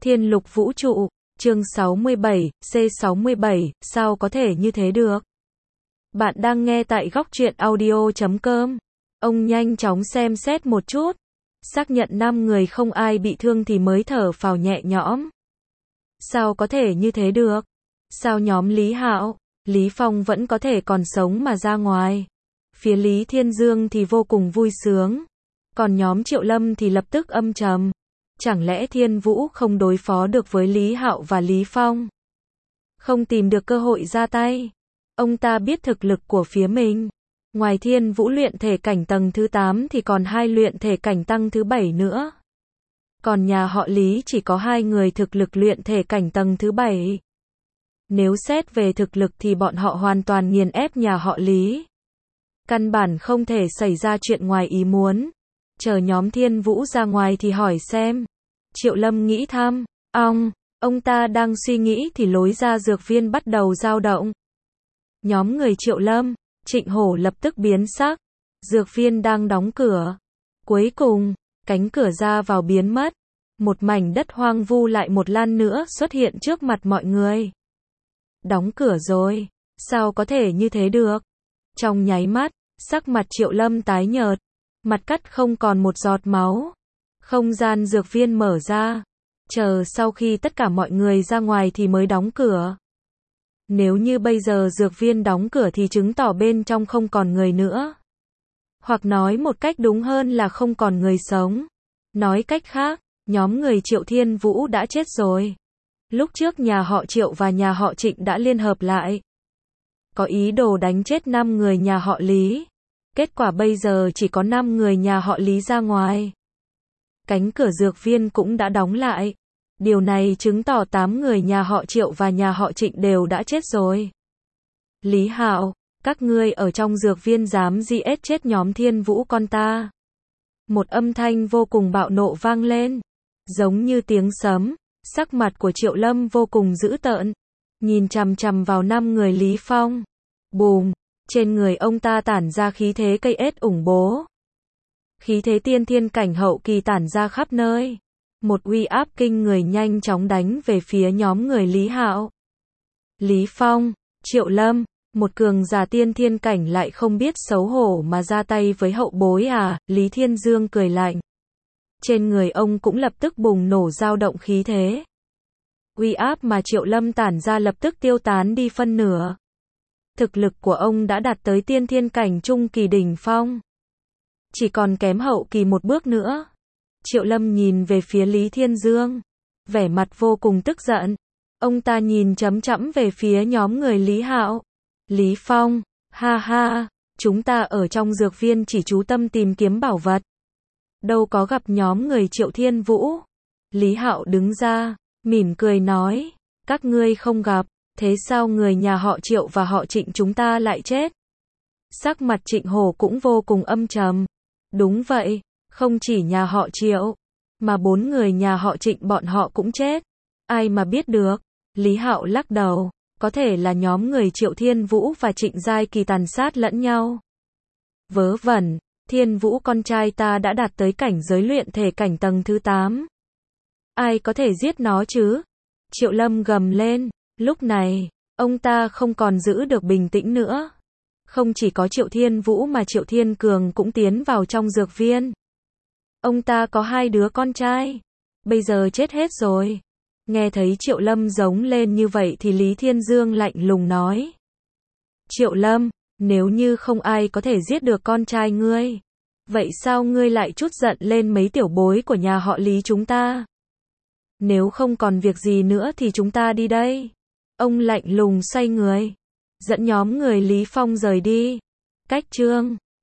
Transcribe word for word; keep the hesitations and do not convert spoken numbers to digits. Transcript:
Thiên lục vũ trụ, chương sáu mươi bảy, C sáu mươi bảy, sao có thể như thế được? Bạn đang nghe tại góc truyện audio chấm com. Ông nhanh chóng xem xét một chút, xác nhận năm người không ai bị thương thì mới thở phào nhẹ nhõm. Sao có thể như thế được? Sao nhóm Lý Hạo, Lý Phong vẫn có thể còn sống mà ra ngoài? Phía Lý Thiên Dương thì vô cùng vui sướng, còn nhóm Triệu Lâm thì lập tức âm trầm. Chẳng lẽ Thiên Vũ không đối phó được với Lý Hạo và Lý Phong? Không tìm được cơ hội ra tay? Ông ta biết thực lực của phía mình. Ngoài Thiên Vũ luyện thể cảnh tầng thứ tám thì còn hai luyện thể cảnh tăng thứ bảy nữa. Còn nhà họ Lý chỉ có hai người thực lực luyện thể cảnh tầng thứ bảy. Nếu xét về thực lực thì bọn họ hoàn toàn nghiền ép nhà họ Lý. Căn bản không thể xảy ra chuyện ngoài ý muốn. Chờ nhóm Thiên Vũ ra ngoài thì hỏi xem. Triệu Lâm nghĩ thầm, ong, ông ta đang suy nghĩ thì lối ra dược viên bắt đầu dao động. Nhóm người Triệu Lâm, Trịnh Hổ lập tức biến sắc. Dược viên đang đóng cửa. Cuối cùng, cánh cửa ra vào biến mất. Một mảnh đất hoang vu lại một lần nữa xuất hiện trước mặt mọi người. Đóng cửa rồi, sao có thể như thế được? Trong nháy mắt, sắc mặt Triệu Lâm tái nhợt, mặt cắt không còn một giọt máu. Không gian dược viên mở ra, chờ sau khi tất cả mọi người ra ngoài thì mới đóng cửa. Nếu như bây giờ dược viên đóng cửa thì chứng tỏ bên trong không còn người nữa. Hoặc nói một cách đúng hơn là không còn người sống. Nói cách khác, nhóm người Triệu Thiên Vũ đã chết rồi. Lúc trước nhà họ Triệu và nhà họ Trịnh đã liên hợp lại, có ý đồ đánh chết năm người nhà họ Lý. Kết quả bây giờ chỉ có năm người nhà họ Lý ra ngoài. Cánh cửa dược viên cũng đã đóng lại. Điều này chứng tỏ tám người nhà họ Triệu và nhà họ Trịnh đều đã chết rồi. Lý Hạo, các ngươi ở trong dược viên dám giết chết nhóm Thiên Vũ con ta. Một âm thanh vô cùng bạo nộ vang lên, giống như tiếng sấm. Sắc mặt của Triệu Lâm vô cùng dữ tợn, nhìn chằm chằm vào năm người Lý Phong. Bùm, trên người ông ta tản ra khí thế cây ết ủng bố. Khí thế tiên thiên cảnh hậu kỳ tản ra khắp nơi. Một uy áp kinh người nhanh chóng đánh về phía nhóm người Lý Hạo. Lý Phong, Triệu Lâm, một cường giả tiên thiên cảnh lại không biết xấu hổ mà ra tay với hậu bối à? Lý Thiên Dương cười lạnh. Trên người ông cũng lập tức bùng nổ dao động khí thế. Uy áp mà Triệu Lâm tản ra lập tức tiêu tán đi phân nửa. Thực lực của ông đã đạt tới tiên thiên cảnh trung kỳ đỉnh phong. Chỉ còn kém hậu kỳ một bước nữa. Triệu Lâm nhìn về phía Lý Thiên Dương, vẻ mặt vô cùng tức giận. Ông ta nhìn chấm chẫm về phía nhóm người Lý Hạo. Lý Phong, ha ha, chúng ta ở trong dược viên chỉ chú tâm tìm kiếm bảo vật. Đâu có gặp nhóm người Triệu Thiên Vũ. Lý Hạo đứng ra, mỉm cười nói, các ngươi không gặp, thế sao người nhà họ Triệu và họ Trịnh chúng ta lại chết? Sắc mặt Trịnh Hổ cũng vô cùng âm trầm. Đúng vậy, không chỉ nhà họ Triệu, mà bốn người nhà họ Trịnh bọn họ cũng chết. Ai mà biết được? Lý Hạo lắc đầu, có thể là nhóm người Triệu Thiên Vũ và Trịnh Giai Kỳ tàn sát lẫn nhau. Vớ vẩn. Thiên Vũ con trai ta đã đạt tới cảnh giới luyện thể cảnh tầng thứ tám. Ai có thể giết nó chứ? Triệu Lâm gầm lên. Lúc này, ông ta không còn giữ được bình tĩnh nữa. Không chỉ có Triệu Thiên Vũ mà Triệu Thiên Cường cũng tiến vào trong dược viên. Ông ta có hai đứa con trai. Bây giờ chết hết rồi. Nghe thấy Triệu Lâm giống lên như vậy thì Lý Thiên Dương lạnh lùng nói. Triệu Lâm, nếu như không ai có thể giết được con trai ngươi, vậy sao ngươi lại trút giận lên mấy tiểu bối của nhà họ Lý chúng ta? Nếu không còn việc gì nữa thì chúng ta đi đây. Ông lạnh lùng xoay người, dẫn nhóm người Lý Phong rời đi. Cách chương